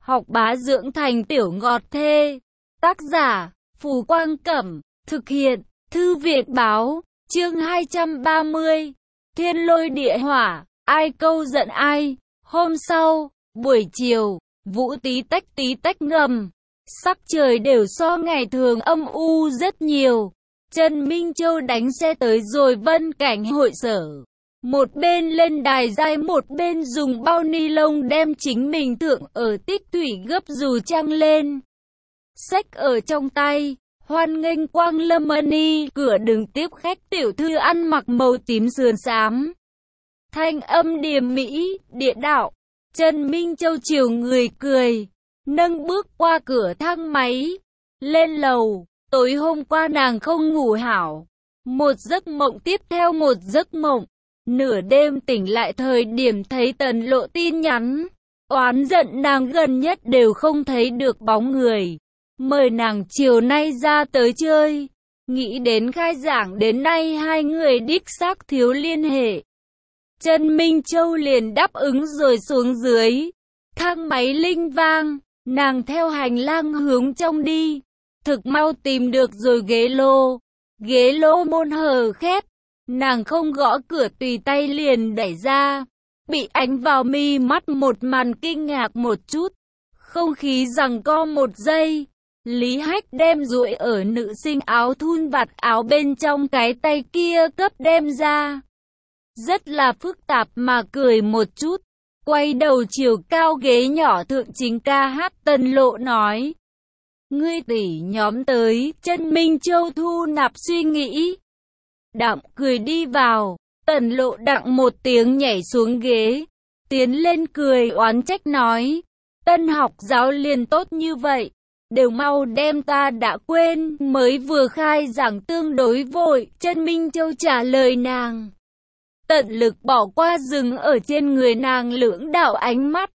học bá dưỡng thành tiểu ngọt thê. Tác giả, Phù Quang Cẩm, thực hiện, Thư viện báo, chương 230. Thiên lôi địa hỏa, ai câu giận ai. Hôm sau, buổi chiều, vũ tí tách ngầm. Sắc trời đều so ngày thường âm u rất nhiều. Trần Minh Châu đánh xe tới rồi Vân Cảnh hội sở. Một bên lên đài giai, một bên dùng bao ni lông đem chính mình thượng ở tích thủy gấp dù trăng lên. Xách ở trong tay, hoan nghênh Quang Lâm Mani, cửa đứng tiếp khách tiểu thư ăn mặc màu tím sườn xám. Thanh âm điềm mỹ, địa đạo. Trần Minh Châu chiều người cười, nâng bước qua cửa thang máy, lên lầu. Tối hôm qua nàng không ngủ hảo, một giấc mộng tiếp theo một giấc mộng. Nửa đêm tỉnh lại thời điểm thấy Tần Lộ tin nhắn, oán giận nàng gần nhất đều không thấy được bóng người. Mời nàng chiều nay ra tới chơi. Nghĩ đến khai giảng đến nay hai người đích xác thiếu liên hệ. Trần Minh Châu liền đáp ứng rồi xuống dưới. Thang máy linh vang, nàng theo hành lang hướng trong đi. Thực mau tìm được rồi ghế lô môn hờ khép. Nàng không gõ cửa tùy tay liền đẩy ra. Bị ánh vào mi mắt một màn kinh ngạc một chút. Không khí giằng co một giây. Lý Hách đem duỗi ở nữ sinh áo thun vạt áo bên trong cái tay kia cấp đem ra. Rất là phức tạp mà cười một chút. Quay đầu chiều cao ghế nhỏ thượng chính ca hát Tần Lộ nói. Ngươi tỷ nhóm tới. Trần Minh Châu thu nạp suy nghĩ. Đạm cười đi vào. Tần Lộ đặng một tiếng nhảy xuống ghế. Tiến lên cười oán trách nói. Tân học giáo liền tốt như vậy. Đều mau đem ta đã quên. Mới vừa khai giảng tương đối vội. Trần Minh Châu trả lời nàng. Tận lực bỏ qua dừng ở trên người nàng lưỡng đạo ánh mắt.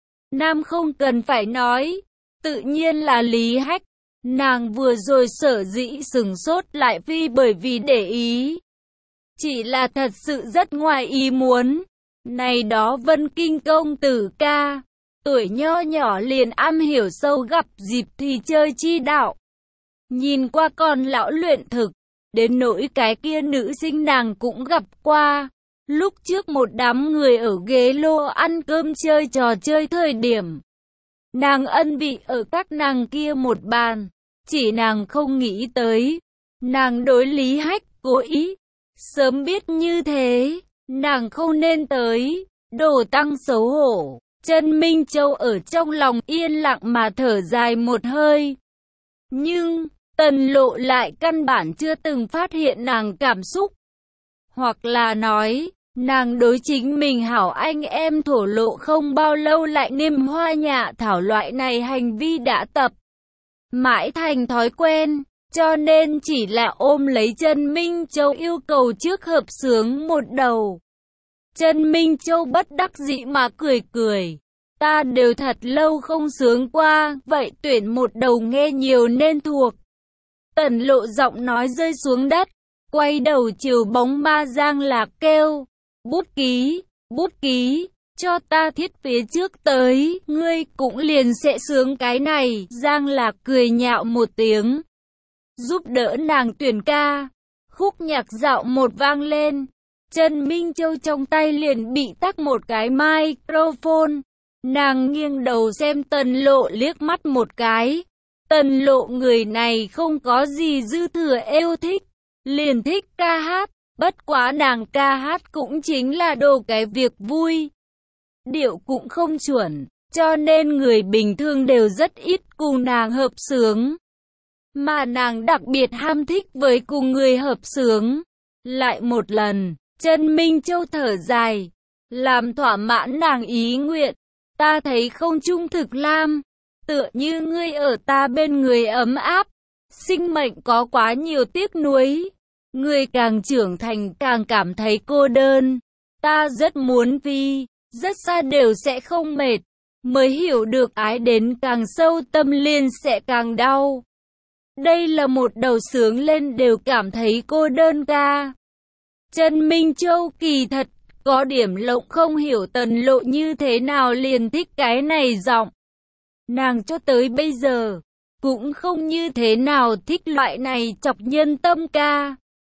Nam không cần phải nói. Tự nhiên là Lý Hách. Nàng vừa rồi sở dĩ sừng sốt lại vì bởi vì để ý. Chỉ là thật sự rất ngoài ý muốn. Này đó Vân Kinh công tử ca. Tuổi nho nhỏ liền am hiểu sâu, gặp dịp thì chơi chi đạo. Nhìn qua còn lão luyện thực. Đến nỗi cái kia nữ sinh nàng cũng gặp qua. Lúc trước một đám người ở ghế lô ăn cơm chơi trò chơi thời điểm. Nàng ân vị ở các nàng kia một bàn. Chỉ nàng không nghĩ tới. Nàng đối Lý Hách cố ý. Sớm biết như thế, nàng không nên tới. Đồ tăng xấu hổ. Trần Minh Châu ở trong lòng yên lặng mà thở dài một hơi. Nhưng, Tần Lộ lại căn bản chưa từng phát hiện nàng cảm xúc. Hoặc là nói, nàng đối chính mình hảo anh em thổ lộ không bao lâu lại niêm hoa nhạ thảo loại này hành vi đã tập. Mãi thành thói quen, cho nên chỉ là ôm lấy Trần Minh Châu yêu cầu trước hợp xướng một đầu. Trần Minh Châu bất đắc dĩ mà cười cười. Ta đều thật lâu không sướng qua, vậy tuyển một đầu nghe nhiều nên thuộc. Tần Lộ giọng nói rơi xuống đất, quay đầu chiều bóng ma Giang Lạc kêu. Bút ký, cho ta thiết phía trước tới, ngươi cũng liền sẽ sướng cái này. Giang Lạc cười nhạo một tiếng, giúp đỡ nàng tuyển ca. Khúc nhạc dạo một vang lên, Trần Minh Châu trong tay liền bị tắc một cái microphone. Nàng nghiêng đầu xem Tần Lộ liếc mắt một cái. Tần Lộ người này không có gì dư thừa yêu thích, liền thích ca hát. Bất quá nàng ca hát cũng chính là đồ cái việc vui. Điệu cũng không chuẩn, cho nên người bình thường đều rất ít cùng nàng hợp xướng. Mà nàng đặc biệt ham thích với cùng người hợp xướng. Lại một lần, Trần Minh Châu thở dài, làm thỏa mãn nàng ý nguyện. Ta thấy không trung thực lam, tựa như ngươi ở ta bên người ấm áp. Sinh mệnh có quá nhiều tiếc nuối. Người càng trưởng thành càng cảm thấy cô đơn. Ta rất muốn vì, rất xa đều sẽ không mệt. Mới hiểu được ái đến càng sâu tâm liên sẽ càng đau. Đây là một đầu sướng lên đều cảm thấy cô đơn ca. Trần Minh Châu kỳ thật có điểm lộng không hiểu Tần Lộ như thế nào liền thích cái này giọng. Nàng cho tới bây giờ cũng không như thế nào thích loại này chọc nhân tâm ca.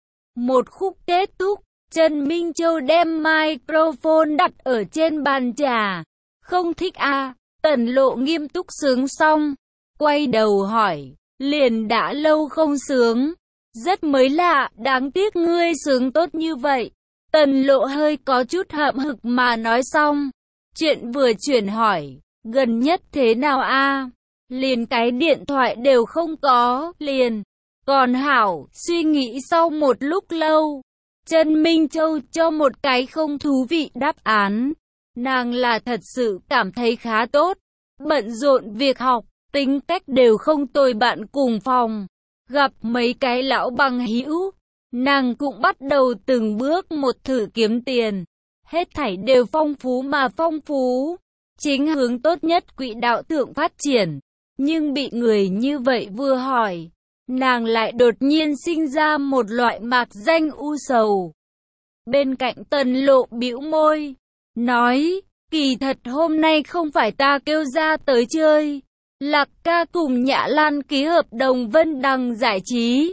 Một khúc kết thúc, Trần Minh Châu đem microphone đặt ở trên bàn trà. Không thích à? Tần Lộ nghiêm túc sướng xong, quay đầu hỏi, liền đã lâu không sướng. Rất mới lạ, đáng tiếc ngươi sướng tốt như vậy. Tần Lộ hơi có chút hậm hực mà nói xong. Chuyện vừa chuyển hỏi, gần nhất thế nào a? Liền cái điện thoại đều không có, liền. Còn hảo, suy nghĩ sau một lúc lâu. Trần Minh Châu cho một cái không thú vị đáp án. Nàng là thật sự cảm thấy khá tốt. Bận rộn việc học, tính cách đều không tồi, bạn cùng phòng. Gặp mấy cái lão bằng hữu, nàng cũng bắt đầu từng bước một thử kiếm tiền. Hết thảy đều phong phú mà phong phú. Chính hướng tốt nhất quỹ đạo thượng phát triển. Nhưng bị người như vậy vừa hỏi, nàng lại đột nhiên sinh ra một loại mạc danh u sầu. Bên cạnh Tần Lộ bĩu môi, nói, kỳ thật hôm nay không phải ta kêu ra tới chơi. Lạc ca cùng Nhã Lan ký hợp đồng Vân Đằng Giải Trí.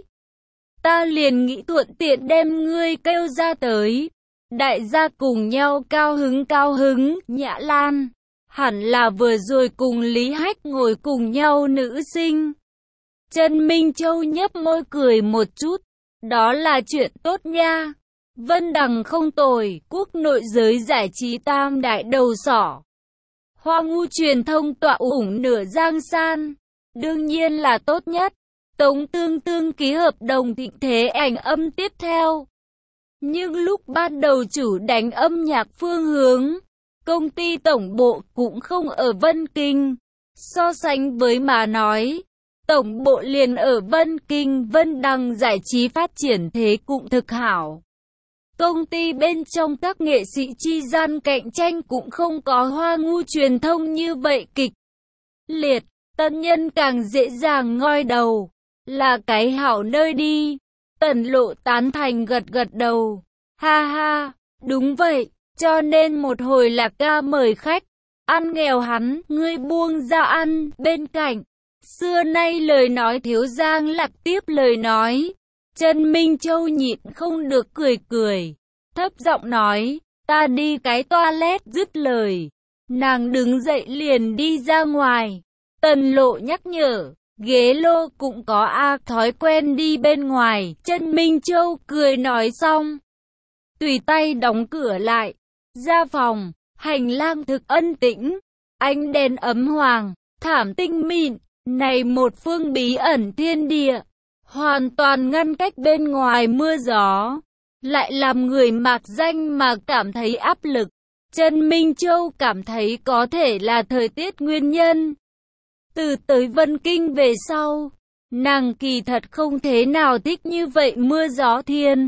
Ta liền nghĩ thuận tiện đem ngươi kêu ra tới. Đại gia cùng nhau cao hứng, Nhã Lan. Hẳn là vừa rồi cùng Lý Hách ngồi cùng nhau nữ sinh. Trần Minh Châu nhấp môi cười một chút. Đó là chuyện tốt nha. Vân Đằng không tồi, quốc nội giới giải trí tam đại đầu sỏ. Hoa Ngu truyền thông tọa ủng nửa Giang San. Đương nhiên là tốt nhất. Tống Tương Tương ký hợp đồng Thịnh Thế Ảnh Âm tiếp theo. Nhưng lúc ban đầu chủ đánh âm nhạc phương hướng, công ty tổng bộ cũng không ở Vân Kinh. So sánh với mà nói, tổng bộ liền ở Vân Kinh, Vân Đằng Giải Trí phát triển thế cũng thực hảo. Công ty bên trong các nghệ sĩ chi gian cạnh tranh cũng không có Hoa Ngu truyền thông như vậy kịch liệt, tân nhân càng dễ dàng ngoi đầu, là cái hảo nơi đi. Tần Lộ tán thành gật gật đầu, ha ha, đúng vậy, cho nên một hồi Lạc ca mời khách, ăn nghèo hắn, ngươi buông ra ăn, bên cạnh. Xưa nay lời nói thiếu Giang Lạc tiếp lời nói. Trần Minh Châu nhịn không được cười, thấp giọng nói, ta đi cái toilet, dứt lời. Nàng đứng dậy liền đi ra ngoài. Tần Lộ nhắc nhở, ghế lô cũng có thói quen đi bên ngoài. Trần Minh Châu cười nói xong, tùy tay đóng cửa lại, ra phòng. Hành lang thực ân tĩnh, ánh đèn ấm hoàng, thảm tinh mịn, này một phương bí ẩn thiên địa, hoàn toàn ngăn cách bên ngoài mưa gió, lại làm người mạc danh mà cảm thấy áp lực. Trần Minh Châu cảm thấy có thể là thời tiết nguyên nhân. Từ tới Vân Kinh về sau, nàng kỳ thật không thế nào thích như vậy mưa gió thiên.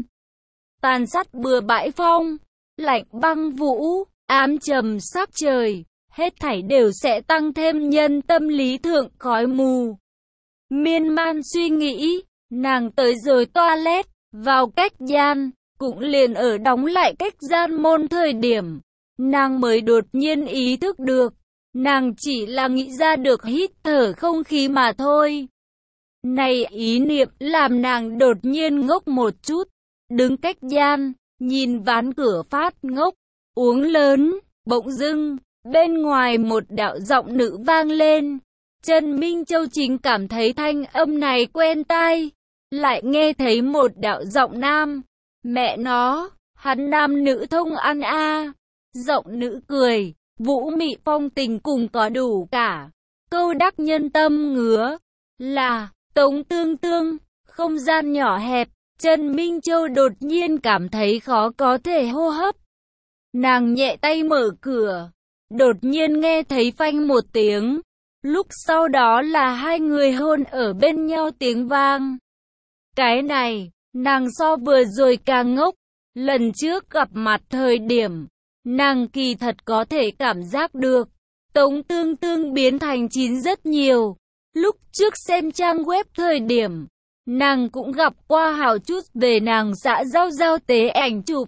Tàn sát bừa bãi phong, lạnh băng vũ, ám trầm sắc trời, hết thảy đều sẽ tăng thêm nhân tâm lý thượng khói mù. Miên man suy nghĩ, nàng tới rồi toilet, vào cách gian, cũng liền ở đóng lại cách gian môn thời điểm. Nàng mới đột nhiên ý thức được, nàng chỉ là nghĩ ra được hít thở không khí mà thôi. Này ý niệm làm nàng đột nhiên ngốc một chút, đứng cách gian, nhìn ván cửa phát ngốc, uống lớn, bỗng dưng, bên ngoài một đạo giọng nữ vang lên. Trần Minh Châu chính cảm thấy thanh âm này quen tai, lại nghe thấy một đạo giọng nam. Mẹ nó, hắn nam nữ thông ăn a. Giọng nữ cười, vũ mị phong tình cùng có đủ cả. Câu đắc nhân tâm ngứa, là Tống Tương Tương. Không gian nhỏ hẹp, Trần Minh Châu đột nhiên cảm thấy khó có thể hô hấp. Nàng nhẹ tay mở cửa, đột nhiên nghe thấy phanh một tiếng. Lúc sau đó là hai người hôn ở bên nhau tiếng vang. Cái này, nàng so vừa rồi càng ngốc. Lần trước gặp mặt thời điểm, nàng kỳ thật có thể cảm giác được Tống Tương Tương biến thành chín rất nhiều. Lúc trước xem trang web thời điểm, nàng cũng gặp qua hào chút về nàng xã giao tế ảnh chụp.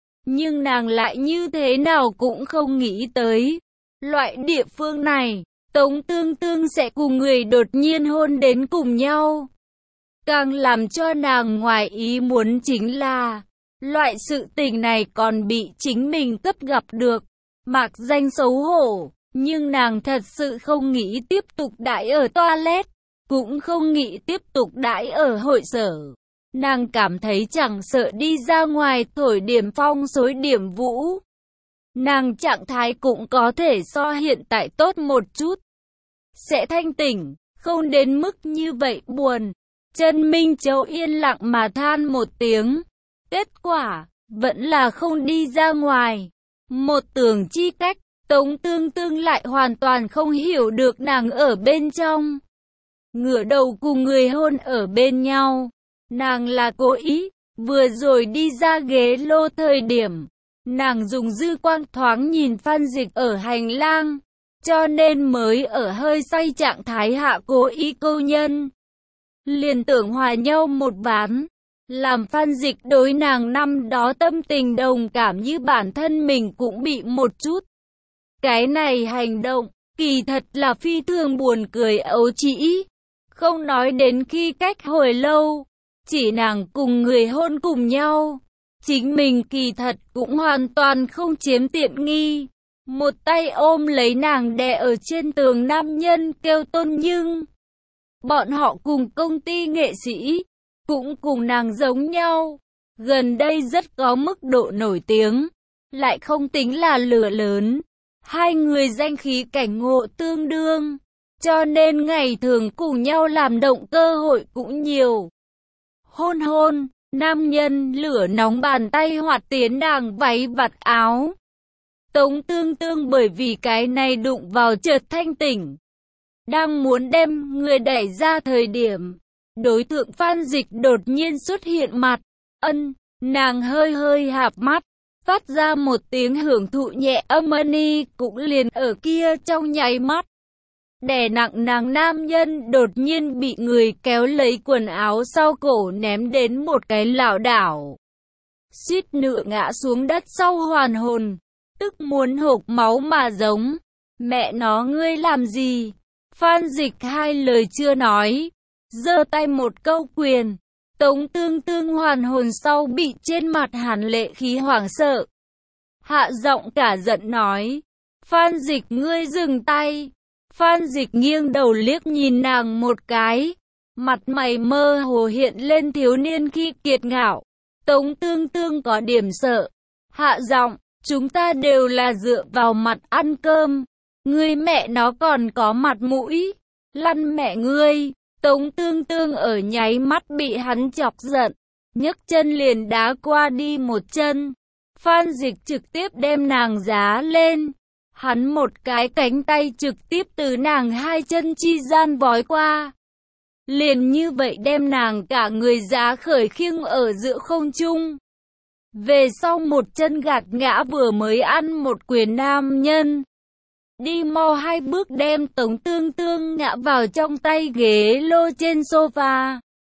Nhưng nàng lại như thế nào cũng không nghĩ tới loại địa phương này Tống Tương Tương sẽ cùng người đột nhiên hôn đến cùng nhau. Càng làm cho nàng ngoài ý muốn chính là, loại sự tình này còn bị chính mình cấp gặp được. Mạc Danh xấu hổ, nhưng nàng thật sự không nghĩ tiếp tục đãi ở toilet, cũng không nghĩ tiếp tục đãi ở hội sở. Nàng cảm thấy chẳng sợ đi ra ngoài thổi điểm phong xối điểm vũ. Nàng trạng thái cũng có thể so hiện tại tốt một chút. Sẽ thanh tỉnh, không đến mức như vậy buồn. Trần Minh Châu yên lặng mà than một tiếng. Kết quả, vẫn là không đi ra ngoài. Một tưởng chi cách, Tống Tương Tương lại hoàn toàn không hiểu được nàng ở bên trong. Ngửa đầu cùng người hôn ở bên nhau. Nàng là cố ý, vừa rồi đi ra ghế lô thời điểm. Nàng dùng dư quang thoáng nhìn Phan Dịch ở hành lang. Cho nên mới ở hơi say trạng thái hạ cố ý câu nhân. Liền tưởng hòa nhau một ván. Làm Phan Dịch đối nàng năm đó tâm tình đồng cảm như bản thân mình cũng bị một chút. Cái này hành động, kỳ thật là phi thường buồn cười ấu trĩ. Không nói đến khi cách hồi lâu, chỉ nàng cùng người hôn cùng nhau. Chính mình kỳ thật cũng hoàn toàn không chiếm tiện nghi. Một tay ôm lấy nàng đè ở trên tường nam nhân kêu Tôn Nhưng. Bọn họ cùng công ty nghệ sĩ, cũng cùng nàng giống nhau. Gần đây rất có mức độ nổi tiếng, lại không tính là lửa lớn. Hai người danh khí cảnh ngộ tương đương, cho nên ngày thường cùng nhau làm động cơ hội cũng nhiều. Hôn hôn, nam nhân lửa nóng bàn tay hoạt tiến nàng váy vạt áo. Tống Tương Tương bởi vì cái này đụng vào chợt thanh tỉnh. Đang muốn đem người đẩy ra thời điểm, đối tượng Phan Dịch đột nhiên xuất hiện mặt. Nàng hơi hơi hạp mắt, phát ra một tiếng hưởng thụ nhẹ âm ni cũng liền ở kia trong nháy mắt. Đè nặng nàng nam nhân đột nhiên bị người kéo lấy quần áo sau cổ ném đến một cái lảo đảo. Suýt nữa ngã xuống đất sau hoàn hồn, tức muốn hộc máu mà giống. Mẹ nó ngươi làm gì? Phan Dịch hai lời chưa nói, giơ tay một câu quyền. Tống Tương Tương hoàn hồn sau bị trên mặt hắn lệ khí hoảng sợ. Hạ giọng cả giận nói, Phan Dịch ngươi dừng tay. Phan Dịch nghiêng đầu liếc nhìn nàng một cái, mặt mày mơ hồ hiện lên thiếu niên khi kiệt ngạo. Tống Tương Tương có điểm sợ, hạ giọng, chúng ta đều là dựa vào mặt ăn cơm, ngươi mẹ nó còn có mặt mũi, lăn mẹ ngươi. Tống Tương Tương ở nháy mắt bị hắn chọc giận, nhấc chân liền đá qua đi một chân. Phan Dịch trực tiếp đem nàng giá lên. Hắn một cái cánh tay trực tiếp từ nàng hai chân chi gian vói qua. Liền như vậy đem nàng cả người giá khởi khiêng ở giữa không trung. Về sau một chân gạt ngã vừa mới ăn một quyền nam nhân. Đi mau hai bước đem Tống Tương Tương ngã vào trong tay ghế lô trên sofa.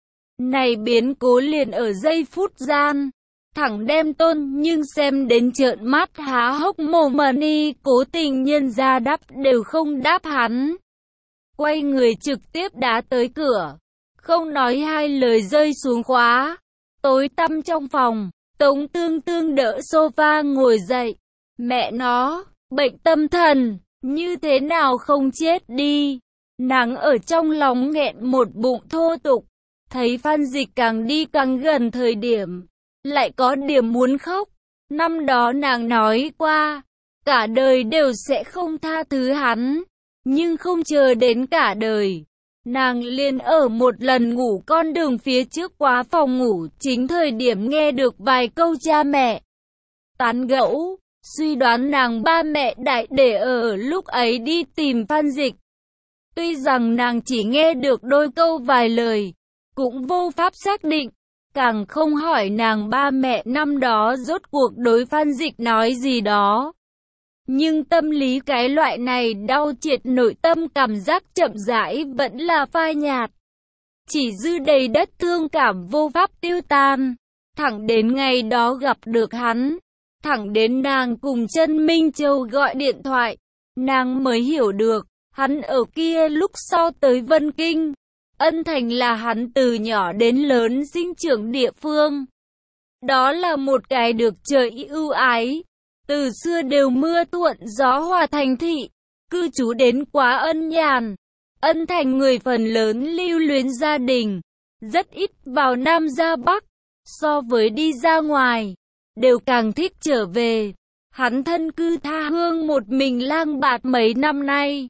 Này biến cố liền ở giây phút gian. Thẳng đem Tôn Nhưng xem đến trợn mắt há hốc mồm ni cố tình nhân ra đáp đều không đáp hắn. Quay người trực tiếp đá tới cửa. Không nói hai lời rơi xuống khóa. Tối tăm trong phòng, Tống Tương Tương đỡ sofa ngồi dậy. Mẹ nó, bệnh tâm thần, như thế nào không chết đi. Nàng ở trong lòng nghẹn một bụng thô tục. Thấy Phan Dịch càng đi càng gần thời điểm, lại có điểm muốn khóc. Năm đó nàng nói qua, cả đời đều sẽ không tha thứ hắn. Nhưng không chờ đến cả đời, nàng liền ở một lần ngủ con đường phía trước qua phòng ngủ, chính thời điểm nghe được vài câu cha mẹ tán gẫu, suy đoán nàng ba mẹ đại để ở lúc ấy đi tìm Phan Dịch. Tuy rằng nàng chỉ nghe được đôi câu vài lời, cũng vô pháp xác định, càng không hỏi nàng ba mẹ năm đó rốt cuộc đối Phan Dịch nói gì đó. Nhưng tâm lý cái loại này đau triệt nội tâm cảm giác chậm rãi vẫn là phai nhạt. Chỉ dư đầy đất thương cảm vô pháp tiêu tan. Thẳng đến ngày đó gặp được hắn, thẳng đến nàng cùng Trần Minh Châu gọi điện thoại, nàng mới hiểu được, Hắn ở kia lúc sau tới Vân Kinh. Ân Thành là hắn từ nhỏ đến lớn sinh trưởng địa phương. Đó là một cái được trời ưu ái. Từ xưa đều mưa thuận gió hòa thành thị. Cư trú đến quá ân nhàn. Ân Thành người phần lớn lưu luyến gia đình. Rất ít vào Nam ra Bắc. So với đi ra ngoài, đều càng thích trở về. Hắn thân cư tha hương một mình lang bạt mấy năm nay.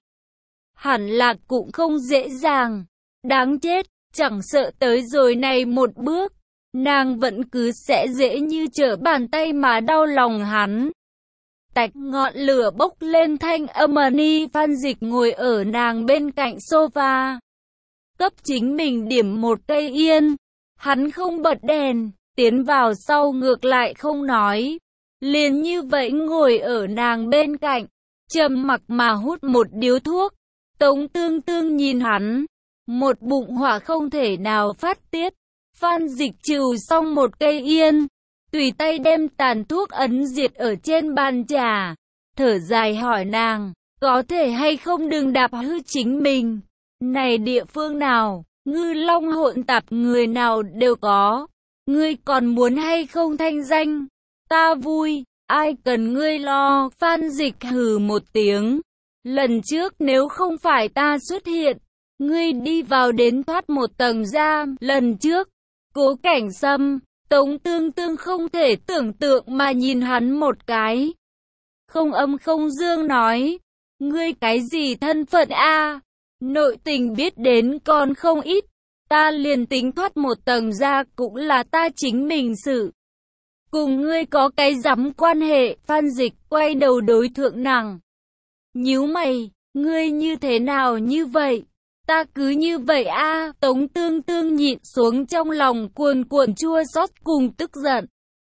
Hẳn là cũng không dễ dàng. Đáng chết, chẳng sợ tới rồi này một bước, nàng vẫn cứ sẽ dễ như trở bàn tay mà đau lòng hắn. Tạch ngọn lửa bốc lên thanh âm ni Phan Dịch ngồi ở nàng bên cạnh sofa. Cấp chính mình điểm một cây yên. Hắn không bật đèn, tiến vào sau ngược lại không nói. Liền như vậy ngồi ở nàng bên cạnh, trầm mặc mà hút một điếu thuốc. Tống Tương Tương nhìn hắn, một bụng hỏa không thể nào phát tiết. Phan Dịch trừ xong một cây yên, tùy tay đem tàn thuốc ấn diệt ở trên bàn trà, thở dài hỏi nàng, có thể hay không đừng đạp hư chính mình. Này địa phương nào, ngư long hỗn tạp người nào đều có, ngươi còn muốn hay không thanh danh? Ta vui, ai cần ngươi lo. Phan Dịch hừ một tiếng, lần trước nếu không phải ta xuất hiện, ngươi đi vào đến thoát một tầng ra. Lần trước, Cố Cảnh Sâm, Tống Tương Tương không thể tưởng tượng mà nhìn hắn một cái. Không âm không dương nói, ngươi cái gì thân phận a? Nội tình biết đến còn không ít, ta liền tính thoát một tầng ra cũng là ta chính mình sự. Cùng ngươi có cái rắm quan hệ. Phan Dịch quay đầu đối thượng nàng. Nhíu mày, ngươi như thế nào như vậy? Ta cứ như vậy a. Tống Tương Tương nhịn xuống trong lòng cuồn cuộn chua xót cùng tức giận.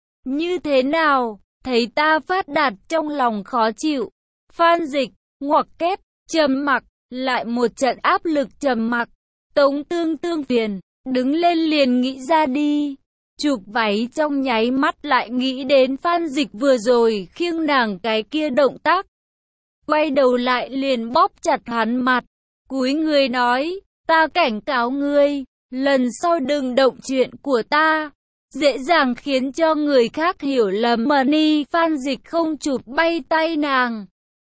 Như thế nào? Thấy ta phát đạt trong lòng khó chịu. Phan Dịch ngoặc kép, trầm mặc, lại một trận áp lực trầm mặc. Tống Tương Tương phiền, đứng lên liền nghĩ ra đi. Chụp váy trong nháy mắt lại nghĩ đến Phan Dịch vừa rồi khiêng nàng cái kia động tác. Quay đầu lại liền bóp chặt hắn mặt, cúi người nói, ta cảnh cáo ngươi, lần sau đừng động chuyện của ta, dễ dàng khiến cho người khác hiểu lầm. Ni Phan Dịch không chụp bay tay nàng.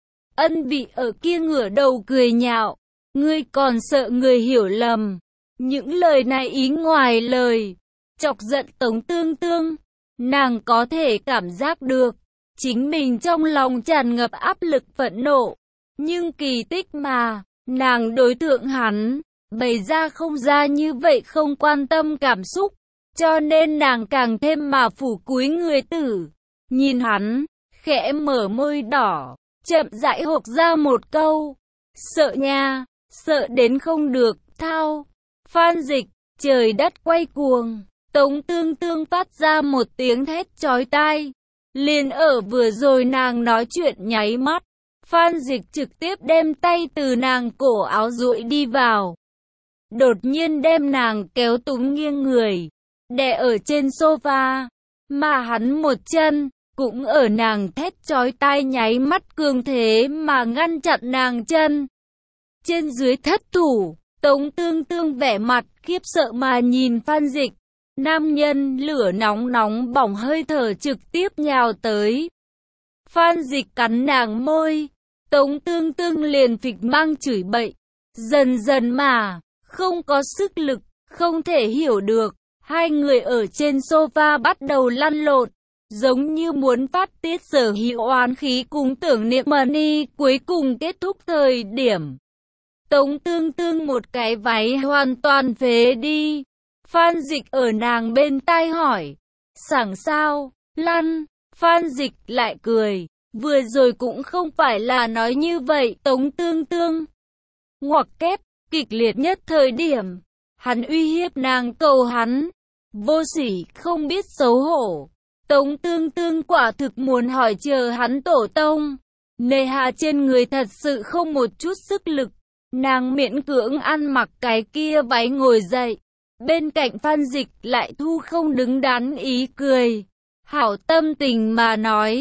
Ân Vị ở kia ngửa đầu cười nhạo, ngươi còn sợ người hiểu lầm. Những lời này ý ngoài lời, chọc giận Tống Tương Tương. Nàng có thể cảm giác được, chính mình trong lòng tràn ngập áp lực phẫn nộ. Nhưng kỳ tích mà, nàng đối tượng hắn, bày ra không ra như vậy không quan tâm cảm xúc. Cho nên nàng càng thêm mà phủ cúi người tử. Nhìn hắn, khẽ mở môi đỏ, chậm rãi hộc ra một câu. Sợ nha, sợ đến không được, thao. Phan Dịch, trời đất quay cuồng. Tống Tương Tương phát ra một tiếng thét chói tai. Liền ở vừa rồi nàng nói chuyện nháy mắt, Phan Dịch trực tiếp đem tay từ nàng cổ áo duỗi đi vào. Đột nhiên đem nàng kéo túm nghiêng người, đè ở trên sofa, mà hắn một chân, cũng ở nàng thét chói tai nháy mắt cường thế mà ngăn chặn nàng chân. Trên dưới thất thủ, Tống Tương Tương vẻ mặt khiếp sợ mà nhìn Phan Dịch. Nam nhân lửa nóng nóng bỏng hơi thở trực tiếp nhào tới. Phan Dịch cắn nàng môi, Tống Tương Tương liền phịch mang chửi bậy. Dần dần mà, không có sức lực, không thể hiểu được. Hai người ở trên sofa bắt đầu lăn lộn, giống như muốn phát tiết sở hữu oán khí cùng tưởng niệm. Ni cuối cùng kết thúc thời điểm. Tống Tương Tương một cái váy hoàn toàn phế đi. Phan Dịch ở nàng bên tai hỏi, sảng sao, lăn. Phan Dịch lại cười, vừa rồi cũng không phải là nói như vậy. Tống Tương Tương ngoặc kép, kịch liệt nhất thời điểm, hắn uy hiếp nàng cầu hắn, vô sỉ không biết xấu hổ. Tống Tương Tương quả thực muốn hỏi chờ hắn tổ tông. Nề hà trên người thật sự không một chút sức lực, nàng miễn cưỡng ăn mặc cái kia váy ngồi dậy. Bên cạnh Phan Dịch lại thu không đứng đắn ý cười, hảo tâm tình mà nói,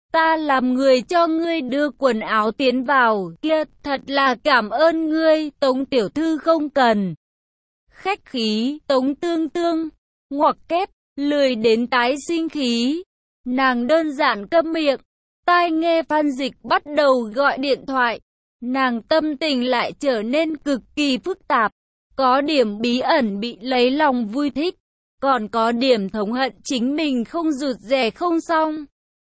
ta làm người cho ngươi đưa quần áo tiến vào, kia, thật là cảm ơn ngươi, Tống tiểu thư không cần. Khách khí, Tống Tương Tương, ngoặc kép, lười đến tái sinh khí. Nàng đơn giản câm miệng, tai nghe Phan Dịch bắt đầu gọi điện thoại. Nàng tâm tình lại trở nên cực kỳ phức tạp, có điểm bí ẩn bị lấy lòng vui thích, còn có điểm thống hận chính mình không rụt rè không xong.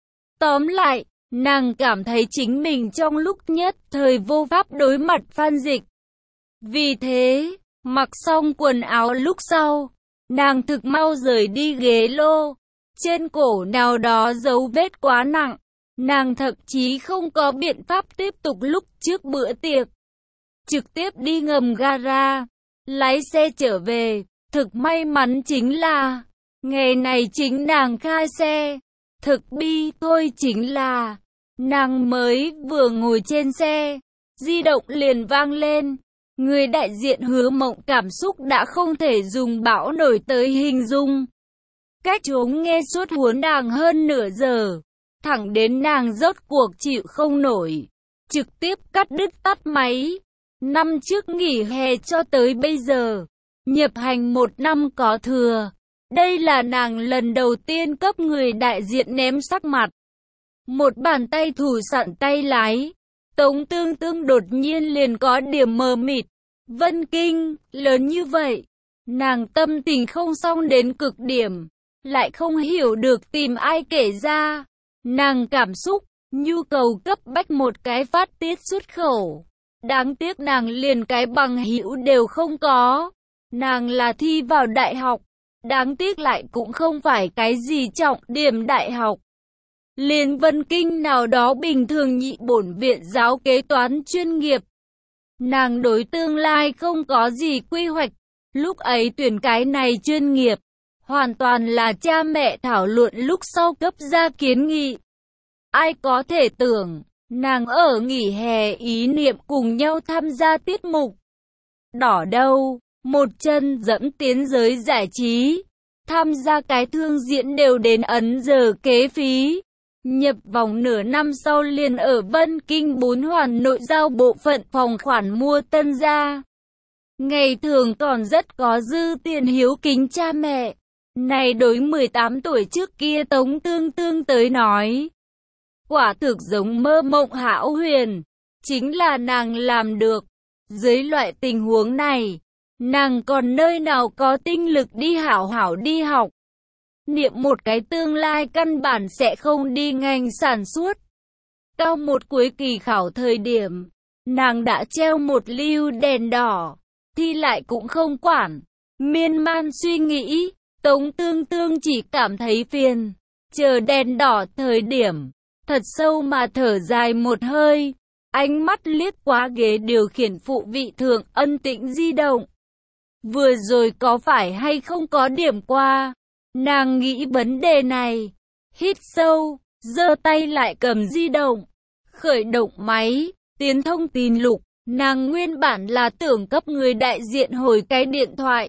Tóm lại, nàng cảm thấy chính mình trong lúc nhất thời vô pháp đối mặt Phan Dịch. Vì thế, mặc xong quần áo lúc sau, nàng thực mau rời đi ghế lô. Trên cổ nào đó dấu vết quá nặng, nàng thậm chí không có biện pháp tiếp tục lúc trước bữa tiệc. Trực tiếp đi ngầm gara, lái xe trở về. Thực may mắn chính là, ngày này chính nàng khai xe. Thực bi thôi chính là, nàng mới vừa ngồi trên xe, di động liền vang lên. Người đại diện Hứa Mộng cảm xúc đã không thể dùng bão nổi tới hình dung. Cách trốn nghe suốt huấn nàng hơn nửa giờ, thẳng đến nàng rốt cuộc chịu không nổi, trực tiếp cắt đứt tắt máy. Năm trước nghỉ hè cho tới bây giờ, nhập hành 1 năm có thừa. Đây là nàng lần đầu tiên cấp người đại diện ném sắc mặt. Một bàn tay thủ sẵn tay lái, Tống Tương Tương đột nhiên liền có điểm mờ mịt. Vân Kinh, lớn như vậy, nàng tâm tình không xong đến cực điểm, lại không hiểu được tìm ai kể ra. Nàng cảm xúc, nhu cầu cấp bách một cái phát tiết xuất khẩu. Đáng tiếc nàng liền cái bằng hữu đều không có. Nàng là thi vào đại học, đáng tiếc lại cũng không phải cái gì trọng điểm đại học. Liền Vân Kinh nào đó bình thường nhị bổn viện giáo kế toán chuyên nghiệp. Nàng đối tương lai không có gì quy hoạch, lúc ấy tuyển cái này chuyên nghiệp, hoàn toàn là cha mẹ thảo luận lúc sau cấp ra kiến nghị. Ai có thể tưởng, nàng ở nghỉ hè ý niệm cùng nhau tham gia tiết mục. Đỏ đâu, một chân dẫm tiến giới giải trí, tham gia cái thương diễn đều đến ấn giờ kế phí. Nhập vòng nửa năm sau liền ở Vân Kinh 4 Hoàn nội giao bộ phận phòng khoản mua tân gia. Ngày thường còn rất có dư tiền hiếu kính cha mẹ. Này đối 18 tuổi trước kia Tống Tương Tương tới nói. Quả thực giống mơ mộng hão huyền. Chính là nàng làm được. Dưới loại tình huống này, nàng còn nơi nào có tinh lực đi hảo đi học. Niệm một cái tương lai căn bản sẽ không đi ngành sản xuất. Cao một cuối kỳ khảo thời điểm, nàng đã treo một lưu đèn đỏ, thi lại cũng không quản. Miên man suy nghĩ, Tống Tương Tương chỉ cảm thấy phiền. Chờ đèn đỏ thời điểm, thật sâu mà thở dài một hơi, ánh mắt liếc qua ghế điều khiển phụ vị thượng ân tĩnh di động. Vừa rồi có phải hay không có điểm qua? Nàng nghĩ vấn đề này, hít sâu, giơ tay lại cầm di động, khởi động máy, tiến thông tin lục. Nàng nguyên bản là tưởng cấp người đại diện hồi cái điện thoại,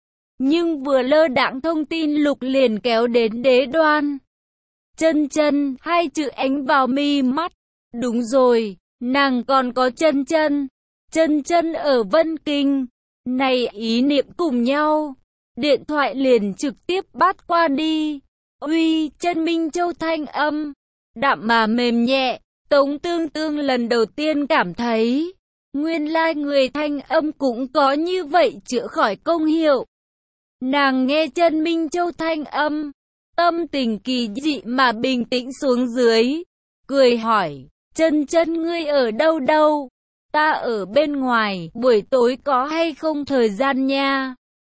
nhưng vừa lơ đãng thông tin lục liền kéo đến Đế Đoan. Chân chân, hai chữ ánh vào mi mắt. Đúng rồi, nàng còn có chân chân. Chân chân ở Vân Kinh. Này ý niệm cùng nhau, điện thoại liền trực tiếp bắt qua đi. Uy, chân Minh Châu thanh âm, đạm mà mềm nhẹ. Tống Tương Tương lần đầu tiên cảm thấy, nguyên lai người thanh âm cũng có như vậy chữa khỏi công hiệu. Nàng nghe chân Minh Châu thanh âm, tâm tình kỳ dị mà bình tĩnh xuống dưới, cười hỏi, chân chân ngươi ở đâu đâu? Ta ở bên ngoài, buổi tối có hay không thời gian nha?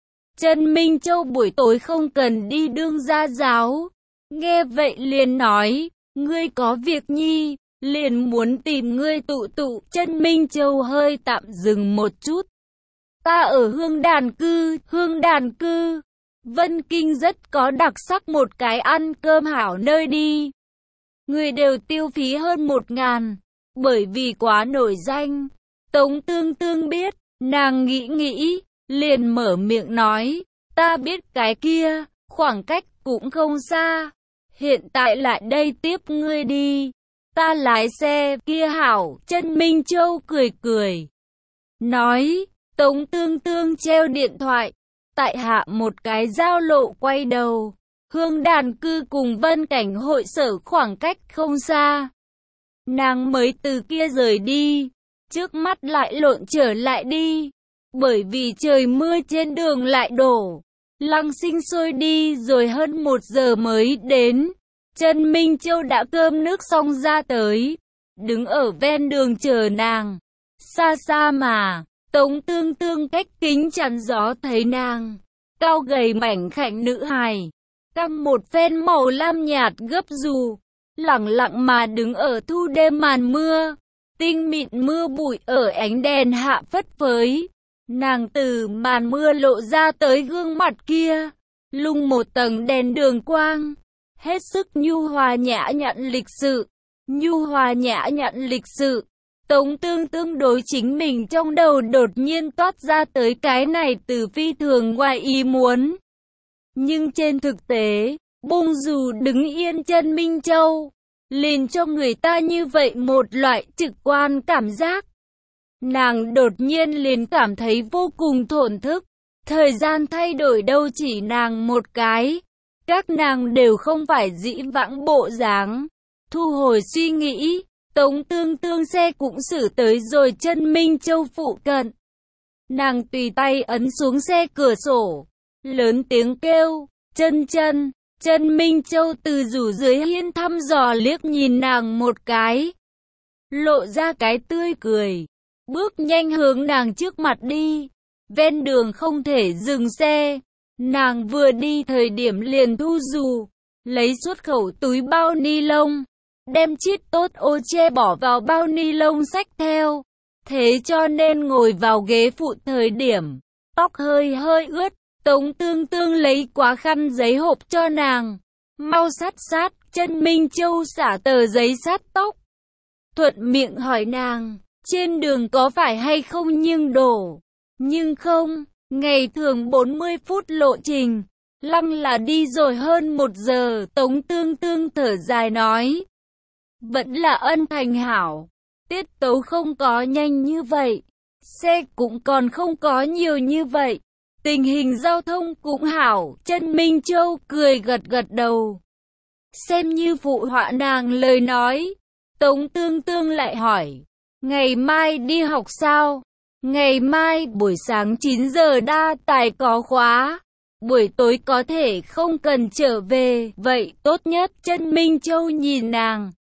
Chân Minh Châu buổi tối không cần đi đương gia giáo. Nghe vậy liền nói, ngươi có việc nhi, liền muốn tìm ngươi tụ tụ. Chân Minh Châu hơi tạm dừng một chút. Ta ở Hương Đàn Cư. Vân Kinh rất có đặc sắc, một cái ăn cơm hảo nơi đi. Người đều tiêu phí hơn 1.000, bởi vì quá nổi danh. Tống Tương Tương biết, nàng nghĩ, liền mở miệng nói, ta biết cái kia, khoảng cách cũng không xa. hiện tại lại đây tiếp ngươi đi. Ta lái xe, kia hảo, Chân Minh Châu cười cười. Nói, Tống Tương Tương treo điện thoại. Tại hạ một cái giao lộ quay đầu. Hương Đàn Cư cùng Vân Cảnh hội sở khoảng cách không xa. Nàng mới từ kia rời đi. Trước mắt lại lộn trở lại đi. Bởi vì trời mưa trên đường lại đổ. Lăng Sinh xôi đi rồi hơn 1 giờ mới đến. Trần Minh Châu đã cơm nước xong ra tới. Đứng ở ven đường chờ nàng. Xa xa mà, Tống Tương Tương cách kính chắn gió thấy nàng. Cao gầy mảnh khảnh nữ hài. Căng một phen màu lam nhạt gấp dù. Lẳng lặng mà đứng ở thu đêm màn mưa. Tinh mịn mưa bụi ở ánh đèn hạ phất phới. Nàng từ màn mưa lộ ra tới gương mặt kia. Lung một tầng đèn đường quang. Hết sức nhu hòa nhã nhặn lịch sự. Nhu hòa nhã nhặn lịch sự. Tống Tương Tương đối chính mình trong đầu đột nhiên toát ra tới cái này từ phi thường ngoài ý muốn. Nhưng trên thực tế, bung dù đứng yên Chân Minh Châu, liền cho người ta như vậy một loại trực quan cảm giác. Nàng đột nhiên liền cảm thấy vô cùng thổn thức. Thời gian thay đổi đâu chỉ nàng một cái. Các nàng đều không phải dĩ vãng bộ dáng. Thu hồi suy nghĩ, Tống Tương Tương xe cũng xử tới rồi Chân Minh Châu phụ cận. Nàng tùy tay ấn xuống xe cửa sổ, lớn tiếng kêu, Chân Chân. Chân Minh Châu từ rủ dưới hiên thăm dò liếc nhìn nàng một cái. Lộ ra cái tươi cười. Bước nhanh hướng nàng trước mặt đi. Ven đường không thể dừng xe. Nàng vừa đi thời điểm liền thu dù. Lấy xuất khẩu túi bao ni lông. Đem chít tốt ô che bỏ vào bao ni lông xách theo. Thế cho nên ngồi vào ghế phụ thời điểm. Tóc hơi ướt. Tống Tương Tương lấy quá khăn giấy hộp cho nàng. Mau sát. Chân Minh Châu xả tờ giấy sát tóc. Thuận miệng hỏi nàng. Trên đường có phải hay không nhưng đổ. Nhưng không, ngày thường 40 phút lộ trình. Lăng là đi rồi hơn 1 giờ. Tống Tương Tương thở dài nói. Vẫn là ân thành hảo. Tiết tấu không có nhanh như vậy. Xe cũng còn không có nhiều như vậy. Tình hình giao thông cũng hảo. Chân Minh Châu cười gật đầu. Xem như phụ họa nàng lời nói. Tống Tương Tương lại hỏi. Ngày mai đi học sao? Ngày mai buổi sáng 9 giờ đa tài có khóa. Buổi tối có thể không cần trở về. Vậy tốt nhất. Chân Minh Châu nhìn nàng.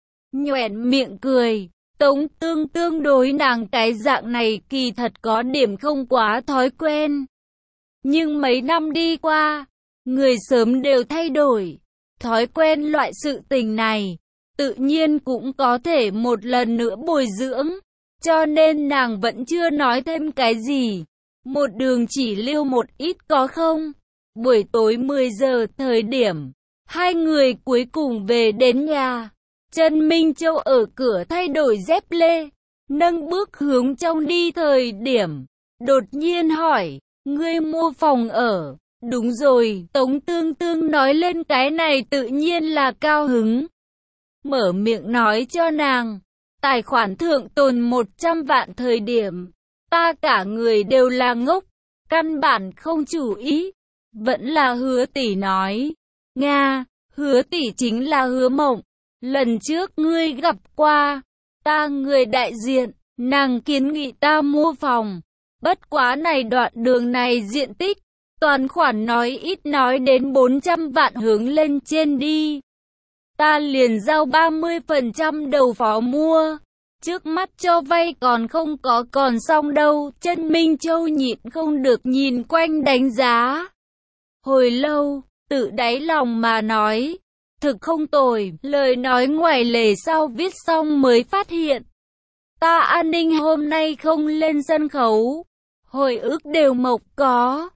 Nhoẻn miệng cười. Tống Tương Tương đối nàng cái dạng này kỳ thật có điểm không quá thói quen. Nhưng mấy năm đi qua, người sớm đều thay đổi. Thói quen loại sự tình này, tự nhiên cũng có thể một lần nữa bồi dưỡng. Cho nên nàng vẫn chưa nói thêm cái gì. Một đường chỉ lưu một ít có không. Buổi tối 10 giờ thời điểm, hai người cuối cùng về đến nhà. Chân Minh Châu ở cửa thay đổi dép lê, nâng bước hướng trong đi thời điểm. Đột nhiên hỏi, ngươi mua phòng ở? Đúng rồi, Tống Tương Tương nói lên cái này tự nhiên là cao hứng. Mở miệng nói cho nàng, tài khoản thượng tồn 100 vạn thời điểm. Ta cả người đều là ngốc, căn bản không chú ý. Vẫn là Hứa tỷ nói. Nga, Hứa tỷ chính là Hứa Mộng. Lần trước ngươi gặp qua, ta người đại diện, nàng kiến nghị ta mua phòng. Bất quá này đoạn đường này diện tích, toàn khoản nói ít nói đến 400 vạn hướng lên trên đi. Ta liền giao 30% đầu phó mua. Trước mắt cho vay còn không có còn xong đâu. Chân Minh Châu nhịn không được nhìn quanh đánh giá. Hồi lâu, tự đáy lòng mà nói. Thực không tồi, lời nói ngoài lề sau viết xong mới phát hiện. Ta An Ninh hôm nay không lên sân khấu. Hồi ức đều mộc có.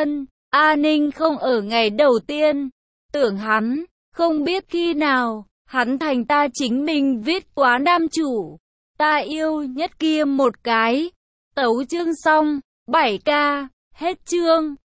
An Ninh không ở ngày đầu tiên. Tưởng hắn, không biết khi nào, hắn thành ta chính mình viết quá nam chủ. Ta yêu nhất kia một cái. Tấu chương xong, 7K, hết chương.